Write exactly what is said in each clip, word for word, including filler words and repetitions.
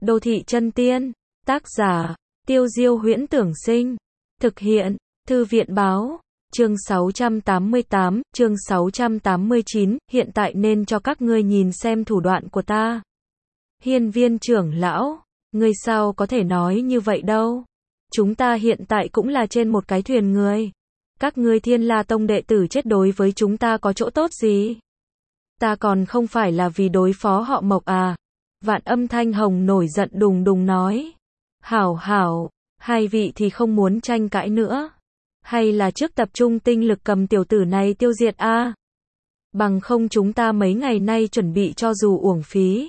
Đô thị chân tiên. Tác giả, Tiêu Diêu Huyễn Tưởng Sinh. Thực hiện, Thư viện Báo. Chương sáu trăm tám mươi tám, chương sáu trăm tám mươi chín, hiện tại nên cho các ngươi nhìn xem thủ đoạn của ta. Hiên Viên trưởng lão, ngươi sao có thể nói như vậy đâu? Chúng ta hiện tại cũng là trên một cái thuyền người. Các ngươi Thiên La Tông đệ tử chết đối với chúng ta có chỗ tốt gì? Ta còn không phải là vì đối phó họ Mộc à? Vạn Âm Thanh Hồng nổi giận đùng đùng nói. Hảo hảo, hai vị thì không muốn tranh cãi nữa. Hay là trước tập trung tinh lực cầm tiểu tử này tiêu diệt a? À? Bằng không chúng ta mấy ngày nay chuẩn bị cho dù uổng phí.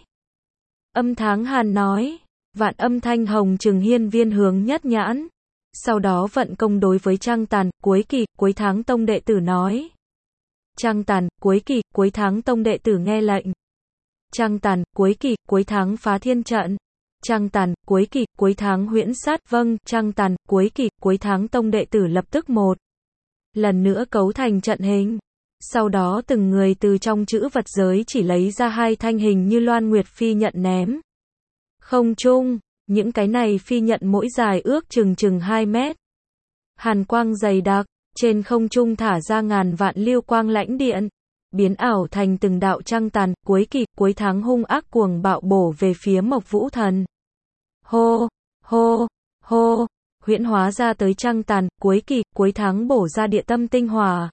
Âm Tháng Hàn nói. Vạn Âm Thanh Hồng trừng Hiên Viên hướng nhất nhãn. Sau đó vận công đối với Trăng Tàn, cuối kỳ, cuối tháng tông đệ tử nói. Trăng Tàn, cuối kỳ, cuối tháng tông đệ tử nghe lệnh. Trăng Tàn, cuối kỳ, cuối tháng phá thiên trận. Trăng Tàn, cuối kỳ, cuối tháng huyễn sát, vâng. Trăng Tàn, cuối kỳ, cuối tháng tông đệ tử lập tức một lần nữa cấu thành trận hình. Sau đó từng người từ trong chữ vật giới chỉ lấy ra hai thanh hình như loan nguyệt phi nhận ném. Không trung, những cái này phi nhận mỗi dài ước chừng chừng hai mét. Hàn quang dày đặc, trên không trung thả ra ngàn vạn lưu quang lãnh điện, biến ảo thành từng đạo trăng tàn, cuối kỳ, cuối tháng hung ác cuồng bạo bổ về phía Mộc Vũ Thần. Hô, hô, hô, huyễn hóa ra tới trăng tàn, cuối kỳ, cuối tháng bổ ra địa tâm tinh hỏa.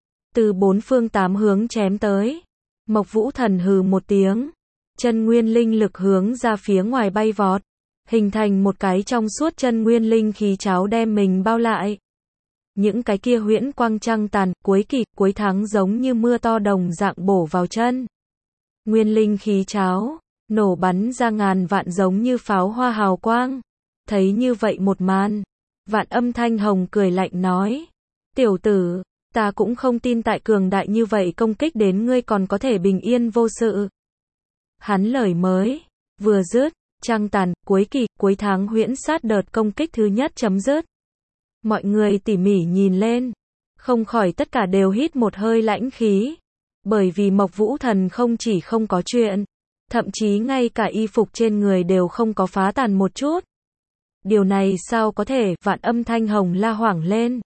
Từ bốn phương tám hướng chém tới. Mộc Vũ Thần hừ một tiếng. Chân nguyên linh lực hướng ra phía ngoài bay vọt. Hình thành một cái trong suốt chân nguyên linh khí cháo đem mình bao lại. Những cái kia huyễn quang trăng tàn, cuối kỳ, cuối tháng giống như mưa to đồng dạng bổ vào chân. Nguyên linh khí cháo, nổ bắn ra ngàn vạn giống như pháo hoa hào quang. Thấy như vậy một màn, Vạn Âm Thanh Hồng cười lạnh nói. Tiểu tử, ta cũng không tin tại cường đại như vậy công kích đến ngươi còn có thể bình yên vô sự. Hắn lời mới vừa dứt, trăng tàn, cuối kỳ, cuối tháng huyễn sát đợt công kích thứ nhất chấm dứt. Mọi người tỉ mỉ nhìn lên, không khỏi tất cả đều hít một hơi lãnh khí. Bởi vì Mộc Vũ Thần không chỉ không có chuyện, thậm chí ngay cả y phục trên người đều không có phá tàn một chút. Điều này sao có thể? Vạn Âm Thanh Hồng la hoảng lên.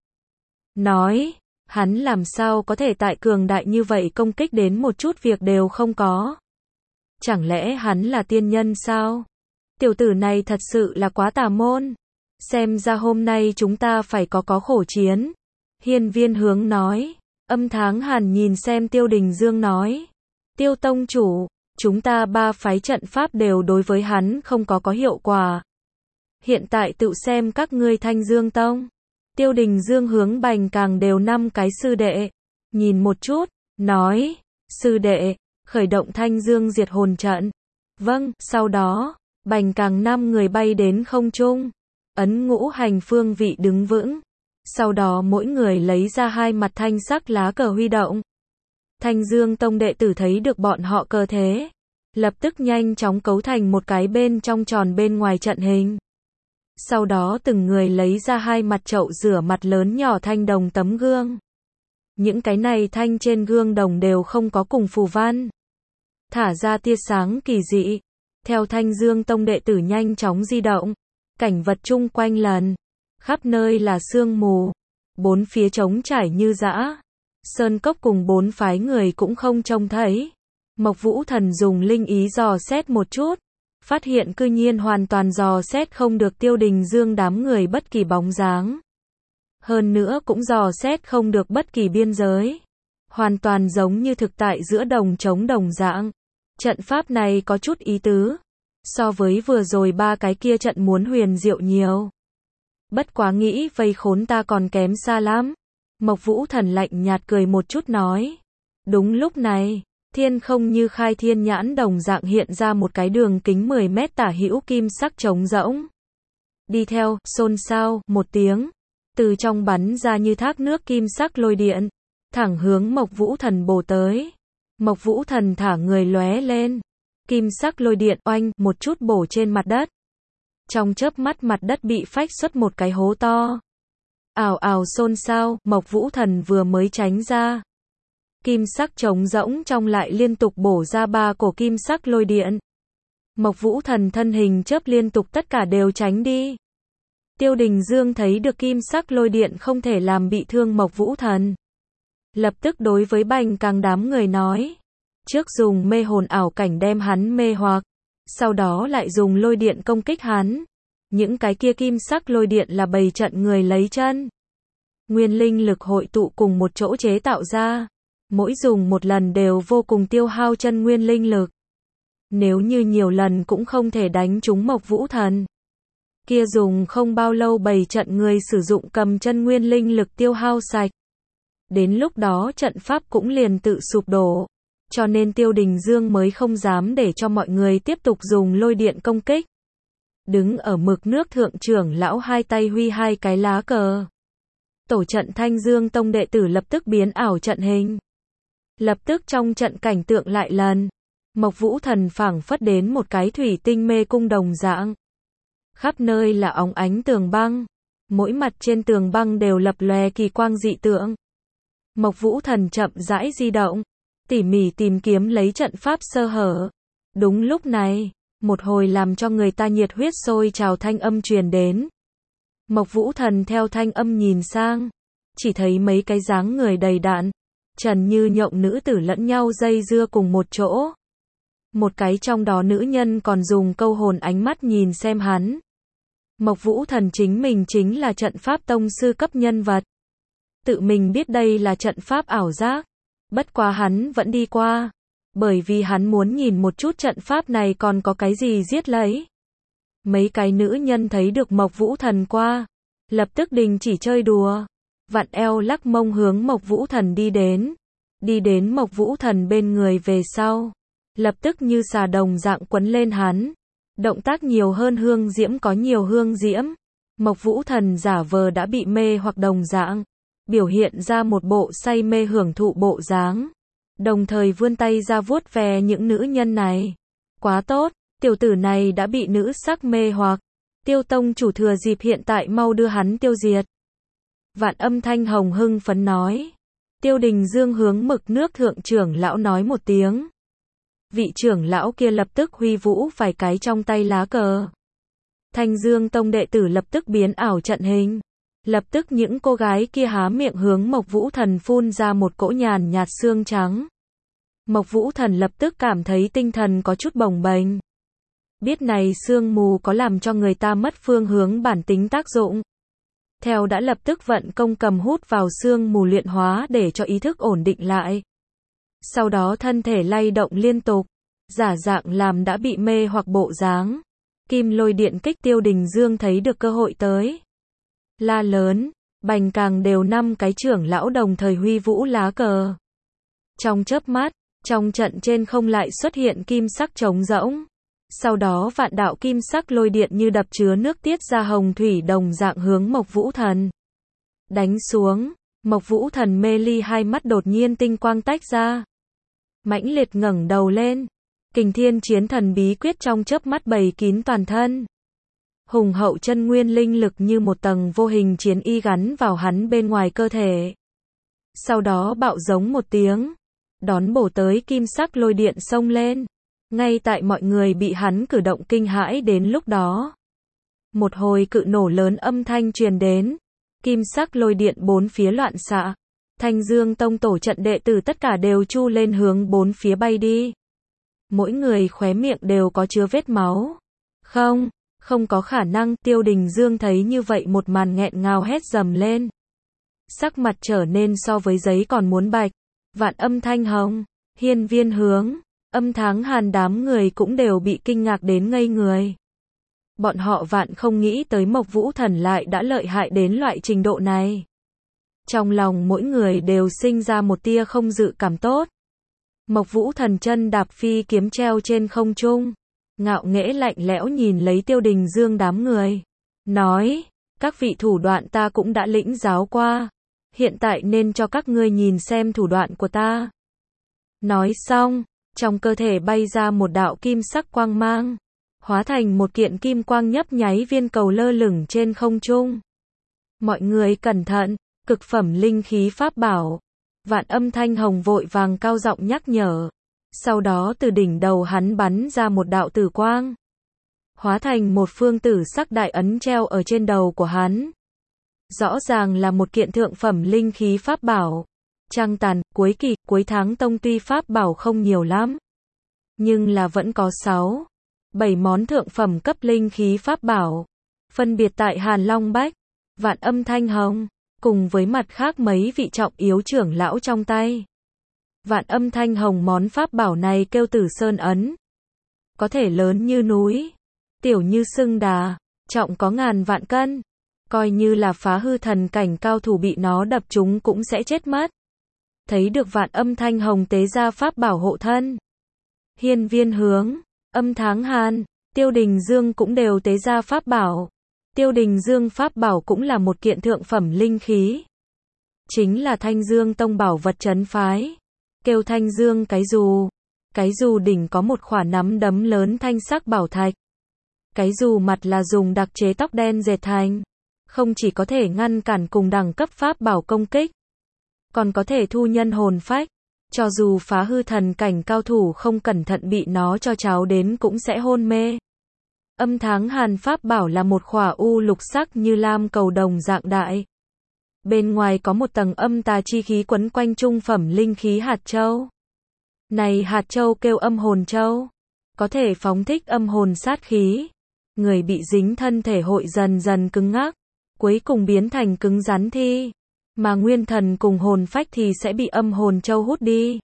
Nói, hắn làm sao có thể tại cường đại như vậy công kích đến một chút việc đều không có? Chẳng lẽ hắn là tiên nhân sao? Tiểu tử này thật sự là quá tà môn. Xem ra hôm nay chúng ta phải có có khổ chiến. Hiên Viên hướng nói. Âm Tháng Hàn nhìn xem Tiêu Đình Dương nói. Tiêu tông chủ, chúng ta ba phái trận pháp đều đối với hắn không có có hiệu quả. Hiện tại tự xem các ngươi Thanh Dương Tông. Tiêu Đình Dương hướng Bành Càng đều năm cái sư đệ. Nhìn một chút, nói. Sư đệ, khởi động Thanh Dương diệt hồn trận. Vâng, sau đó, Bành Càng năm người bay đến không trung. Ấn ngũ hành phương vị đứng vững. Sau đó mỗi người lấy ra hai mặt thanh sắc lá cờ huy động. Thanh Dương Tông đệ tử thấy được bọn họ cờ thế. Lập tức nhanh chóng cấu thành một cái bên trong tròn bên ngoài trận hình. Sau đó từng người lấy ra hai mặt chậu rửa mặt lớn nhỏ thanh đồng tấm gương. Những cái này thanh trên gương đồng đều không có cùng phù văn. Thả ra tia sáng kỳ dị. Theo Thanh Dương Tông đệ tử nhanh chóng di động. Cảnh vật chung quanh lần. Khắp nơi là sương mù. Bốn phía trống trải như dã. Sơn cốc cùng bốn phái người cũng không trông thấy. Mộc Vũ Thần dùng linh ý dò xét một chút. Phát hiện cư nhiên hoàn toàn dò xét không được Tiêu Đình Dương đám người bất kỳ bóng dáng. Hơn nữa cũng dò xét không được bất kỳ biên giới. Hoàn toàn giống như thực tại giữa đồng trống đồng dạng. Trận pháp này có chút ý tứ. So với vừa rồi ba cái kia trận muốn huyền diệu nhiều. Bất quá nghĩ vây khốn ta còn kém xa lắm. Mộc Vũ Thần lạnh nhạt cười một chút nói. Đúng lúc này, thiên không như khai thiên nhãn đồng dạng hiện ra một cái đường kính mười mét tả hữu kim sắc trống rỗng. Đi theo, xôn xao, một tiếng. Từ trong bắn ra như thác nước kim sắc lôi điện. Thẳng hướng Mộc Vũ Thần bổ tới. Mộc Vũ Thần thả người lóe lên. Kim sắc lôi điện oanh một chút bổ trên mặt đất. Trong chớp mắt mặt đất bị phách xuất một cái hố to. Ào ào xôn xao, Mộc Vũ Thần vừa mới tránh ra. Kim sắc trống rỗng trong lại liên tục bổ ra ba cổ kim sắc lôi điện. Mộc Vũ Thần thân hình chớp liên tục tất cả đều tránh đi. Tiêu Đình Dương thấy được kim sắc lôi điện không thể làm bị thương Mộc Vũ Thần. Lập tức đối với Bành Càng đám người nói. Trước dùng mê hồn ảo cảnh đem hắn mê hoặc. Sau đó lại dùng lôi điện công kích hắn. Những cái kia kim sắc lôi điện là bầy trận người lấy chân. Nguyên linh lực hội tụ cùng một chỗ chế tạo ra. Mỗi dùng một lần đều vô cùng tiêu hao chân nguyên linh lực. Nếu như nhiều lần cũng không thể đánh trúng Mộc Vũ Thần. Kia dùng không bao lâu bầy trận người sử dụng cầm chân nguyên linh lực tiêu hao sạch. Đến lúc đó trận pháp cũng liền tự sụp đổ. Cho nên Tiêu Đình Dương mới không dám để cho mọi người tiếp tục dùng lôi điện công kích. Đứng ở mực nước thượng trưởng lão hai tay huy hai cái lá cờ. Tổ trận Thanh Dương Tông đệ tử lập tức biến ảo trận hình. Lập tức trong trận cảnh tượng lại lần. Mộc Vũ Thần phảng phất đến một cái thủy tinh mê cung đồng dạng. Khắp nơi là óng ánh tường băng. Mỗi mặt trên tường băng đều lập lòe kỳ quang dị tượng. Mộc Vũ Thần chậm rãi di động. Tỉ mỉ tìm kiếm lấy trận pháp sơ hở. Đúng lúc này, một hồi làm cho người ta nhiệt huyết sôi trào thanh âm truyền đến. Mộc Vũ Thần theo thanh âm nhìn sang. Chỉ thấy mấy cái dáng người đầy đặn. Trần như nhộng nữ tử lẫn nhau dây dưa cùng một chỗ. Một cái trong đó nữ nhân còn dùng câu hồn ánh mắt nhìn xem hắn. Mộc Vũ Thần chính mình chính là trận pháp tông sư cấp nhân vật. Tự mình biết đây là trận pháp ảo giác. Bất quá hắn vẫn đi qua. Bởi vì hắn muốn nhìn một chút trận pháp này còn có cái gì giết lấy. Mấy cái nữ nhân thấy được Mộc Vũ Thần qua. Lập tức đình chỉ chơi đùa. Vặn eo lắc mông hướng Mộc Vũ Thần đi đến. Đi đến Mộc Vũ Thần bên người về sau. Lập tức như xà đồng dạng quấn lên hắn. Động tác nhiều hơn hương diễm có nhiều hương diễm. Mộc Vũ Thần giả vờ đã bị mê hoặc đồng dạng. Biểu hiện ra một bộ say mê hưởng thụ bộ dáng. Đồng thời vươn tay ra vuốt ve những nữ nhân này. Quá tốt, tiểu tử này đã bị nữ sắc mê hoặc. Tiêu tông chủ thừa dịp hiện tại mau đưa hắn tiêu diệt. Vạn Âm Thanh Hồng hưng phấn nói. Tiêu Đình Dương hướng mực nước thượng trưởng lão nói một tiếng. Vị trưởng lão kia lập tức huy vũ vài cái trong tay lá cờ. Thanh Dương Tông đệ tử lập tức biến ảo trận hình. Lập tức những cô gái kia há miệng hướng Mộc Vũ Thần phun ra một cỗ nhàn nhạt xương trắng. Mộc Vũ Thần lập tức cảm thấy tinh thần có chút bồng bềnh. Biết này sương mù có làm cho người ta mất phương hướng bản tính tác dụng. Theo đã lập tức vận công cầm hút vào sương mù luyện hóa để cho ý thức ổn định lại. Sau đó thân thể lay động liên tục, giả dạng làm đã bị mê hoặc bộ dáng. Kim lôi điện kích. Tiêu Đình Dương thấy được cơ hội tới. La lớn, Bành Càng đều năm cái trưởng lão đồng thời huy vũ lá cờ. Trong chớp mắt, trong trận trên không lại xuất hiện kim sắc trống rỗng. Sau đó vạn đạo kim sắc lôi điện như đập chứa nước tiết ra hồng thủy đồng dạng hướng Mộc Vũ Thần đánh xuống. Mộc Vũ Thần mê ly hai mắt đột nhiên tinh quang tách ra. Mãnh liệt ngẩng đầu lên. Kình Thiên Chiến Thần bí quyết trong chớp mắt bày kín toàn thân. Hùng hậu chân nguyên linh lực như một tầng vô hình chiến y gắn vào hắn bên ngoài cơ thể. Sau đó bạo giống một tiếng. Đón bổ tới kim sắc lôi điện xông lên. Ngay tại mọi người bị hắn cử động kinh hãi đến lúc đó. Một hồi cự nổ lớn âm thanh truyền đến. Kim sắc lôi điện bốn phía loạn xạ. Thanh Dương Tông tổ trận đệ tử tất cả đều chu lên hướng bốn phía bay đi. Mỗi người khóe miệng đều có chứa vết máu. Không, không có khả năng. Tiêu Đình Dương thấy như vậy một màn nghẹn ngào hét dầm lên. Sắc mặt trở nên so với giấy còn muốn bạch. Vạn Âm Thanh Hồng, Hiên Viên Hướng, Âm Tháng Hàn đám người cũng đều bị kinh ngạc đến ngây người. Bọn họ vạn không nghĩ tới Mộc Vũ Thần lại đã lợi hại đến loại trình độ này. Trong lòng mỗi người đều sinh ra một tia không dự cảm tốt. Mộc Vũ Thần chân đạp phi kiếm treo trên không trung, ngạo nghễ lạnh lẽo nhìn lấy Tiêu Đình Dương đám người, nói, các vị thủ đoạn ta cũng đã lĩnh giáo qua, hiện tại nên cho các ngươi nhìn xem thủ đoạn của ta. Nói xong, trong cơ thể bay ra một đạo kim sắc quang mang, hóa thành một kiện kim quang nhấp nháy viên cầu lơ lửng trên không trung. Mọi người cẩn thận, cực phẩm linh khí pháp bảo. Vạn Âm Thanh Hồng vội vàng cao giọng nhắc nhở. Sau đó từ đỉnh đầu hắn bắn ra một đạo tử quang, hóa thành một phương tử sắc đại ấn treo ở trên đầu của hắn. Rõ ràng là một kiện thượng phẩm linh khí pháp bảo. Trăng tàn, cuối kỳ, cuối tháng tông tuy pháp bảo không nhiều lắm, nhưng là vẫn có sáu, bảy món thượng phẩm cấp linh khí pháp bảo, phân biệt tại Hàn Long Bách, Vạn Âm Thanh Hồng, cùng với mặt khác mấy vị trọng yếu trưởng lão trong tay. Vạn Âm Thanh Hồng món pháp bảo này kêu Tử Sơn ấn, có thể lớn như núi, tiểu như sưng đà, trọng có ngàn vạn cân, coi như là phá hư thần cảnh cao thủ bị nó đập trúng cũng sẽ chết mất. Thấy được Vạn Âm Thanh Hồng tế ra pháp bảo hộ thân, Hiên Viên Hướng, Âm Tháng Hàn, Tiêu Đình Dương cũng đều tế ra pháp bảo. Tiêu Đình Dương pháp bảo cũng là một kiện thượng phẩm linh khí, chính là Thanh Dương Tông bảo vật trấn phái, kêu Thanh Dương cái dù. Cái dù đỉnh có một khỏa nắm đấm lớn thanh sắc bảo thạch. Cái dù mặt là dùng đặc chế tóc đen dệt thành, không chỉ có thể ngăn cản cùng đẳng cấp pháp bảo công kích, còn có thể thu nhân hồn phách, cho dù phá hư thần cảnh cao thủ không cẩn thận bị nó cho cháo đến cũng sẽ hôn mê. Âm Tháng Hàn pháp bảo là một khỏa u lục sắc như lam cầu đồng dạng đại. Bên ngoài có một tầng âm tà chi khí quấn quanh trung phẩm linh khí hạt châu. Này hạt châu kêu âm hồn châu, có thể phóng thích âm hồn sát khí. Người bị dính thân thể hội dần dần cứng ngắc, cuối cùng biến thành cứng rắn thi. Mà nguyên thần cùng hồn phách thì sẽ bị âm hồn châu hút đi.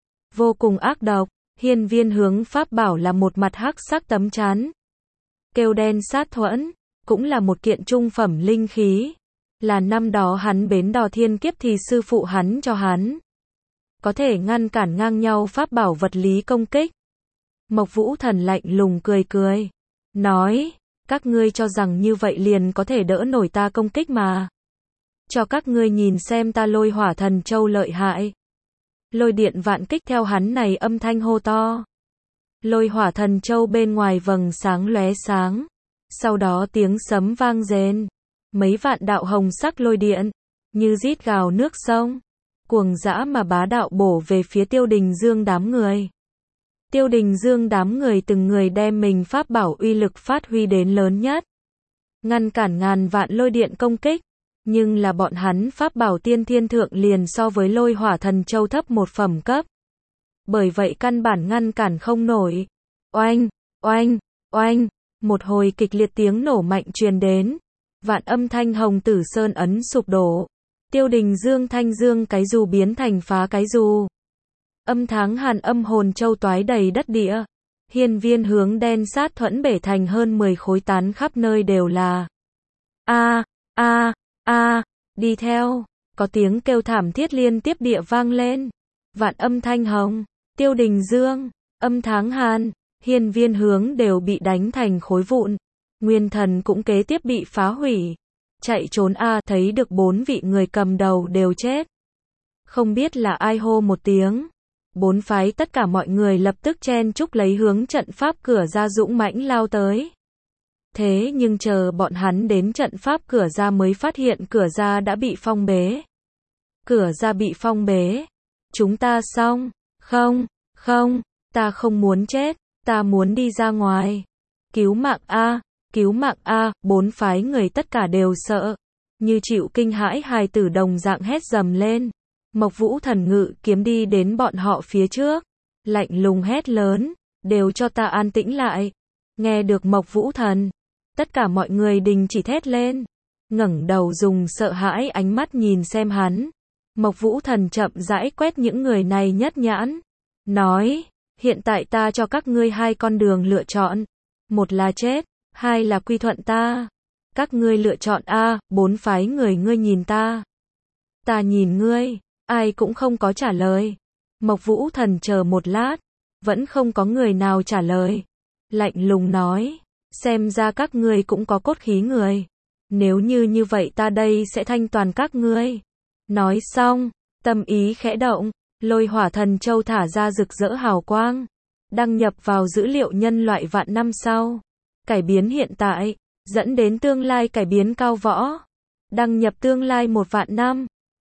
Vô cùng ác độc. Hiên Viên Hướng pháp bảo là một mặt hắc sắc tấm chắn, kêu đen sát thuẫn, cũng là một kiện trung phẩm linh khí, là năm đó hắn bến đò thiên kiếp thì sư phụ hắn cho hắn, có thể ngăn cản ngang nhau pháp bảo vật lý công kích. Mộc Vũ Thần lạnh lùng cười cười, nói, các ngươi cho rằng như vậy liền có thể đỡ nổi ta công kích mà. Cho các ngươi nhìn xem ta Lôi Hỏa Thần Châu lợi hại. Lôi điện vạn kích theo hắn này âm thanh hô to. Lôi Hỏa Thần Châu bên ngoài vầng sáng lóe sáng, sau đó tiếng sấm vang rền, mấy vạn đạo hồng sắc lôi điện, như rít gào nước sông, cuồng dã mà bá đạo bổ về phía Tiêu Đình Dương đám người. Tiêu Đình Dương đám người từng người đem mình pháp bảo uy lực phát huy đến lớn nhất, ngăn cản ngàn vạn lôi điện công kích, nhưng là bọn hắn pháp bảo tiên thiên thượng liền so với Lôi Hỏa Thần Châu thấp một phẩm cấp. Bởi vậy căn bản ngăn cản không nổi. Oanh, oanh, oanh, một hồi kịch liệt tiếng nổ mạnh truyền đến. Vạn Âm Thanh Hồng Tử Sơn ấn sụp đổ. Tiêu Đình Dương Thanh Dương cái dù biến thành phá cái dù. Âm Tháng Hàn âm hồn châu toái đầy đất địa. Hiên Viên Hướng đen sát thuẫn bể thành hơn mười khối tán khắp nơi đều là. A, a, a, đi theo, có tiếng kêu thảm thiết liên tiếp địa vang lên. Vạn Âm Thanh Hồng, Tiêu Đình Dương, Âm Tháng Hàn, Hiên Viên Hướng đều bị đánh thành khối vụn. Nguyên thần cũng kế tiếp bị phá hủy. Chạy trốn a, thấy được bốn vị người cầm đầu đều chết. Không biết là ai hô một tiếng. Bốn phái tất cả mọi người lập tức chen chúc lấy hướng trận pháp cửa ra dũng mãnh lao tới. Thế nhưng chờ bọn hắn đến trận pháp cửa ra mới phát hiện cửa ra đã bị phong bế. Cửa ra bị phong bế. Chúng ta xong. Không, không, ta không muốn chết, ta muốn đi ra ngoài. Cứu mạng a, cứu mạng a, bốn phái người tất cả đều sợ. Như chịu kinh hãi hài tử đồng dạng hét dầm lên. Mộc Vũ Thần ngự kiếm đi đến bọn họ phía trước. Lạnh lùng hét lớn, đều cho ta an tĩnh lại. Nghe được Mộc Vũ Thần, tất cả mọi người đình chỉ thét lên. Ngẩng đầu dùng sợ hãi ánh mắt nhìn xem hắn. Mộc Vũ Thần chậm rãi quét những người này nhất nhãn. Nói, hiện tại ta cho các ngươi hai con đường lựa chọn. Một là chết, hai là quy thuận ta. Các ngươi lựa chọn a, bốn phái người ngươi nhìn ta. Ta nhìn ngươi, ai cũng không có trả lời. Mộc Vũ Thần chờ một lát, vẫn không có người nào trả lời. Lạnh lùng nói, xem ra các ngươi cũng có cốt khí người. Nếu như như vậy ta đây sẽ thanh toàn các ngươi. Nói xong, tâm ý khẽ động, Lôi Hỏa Thần Châu thả ra rực rỡ hào quang, đăng nhập vào dữ liệu nhân loại vạn năm sau, cải biến hiện tại, dẫn đến tương lai cải biến cao võ, đăng nhập tương lai một vạn năm.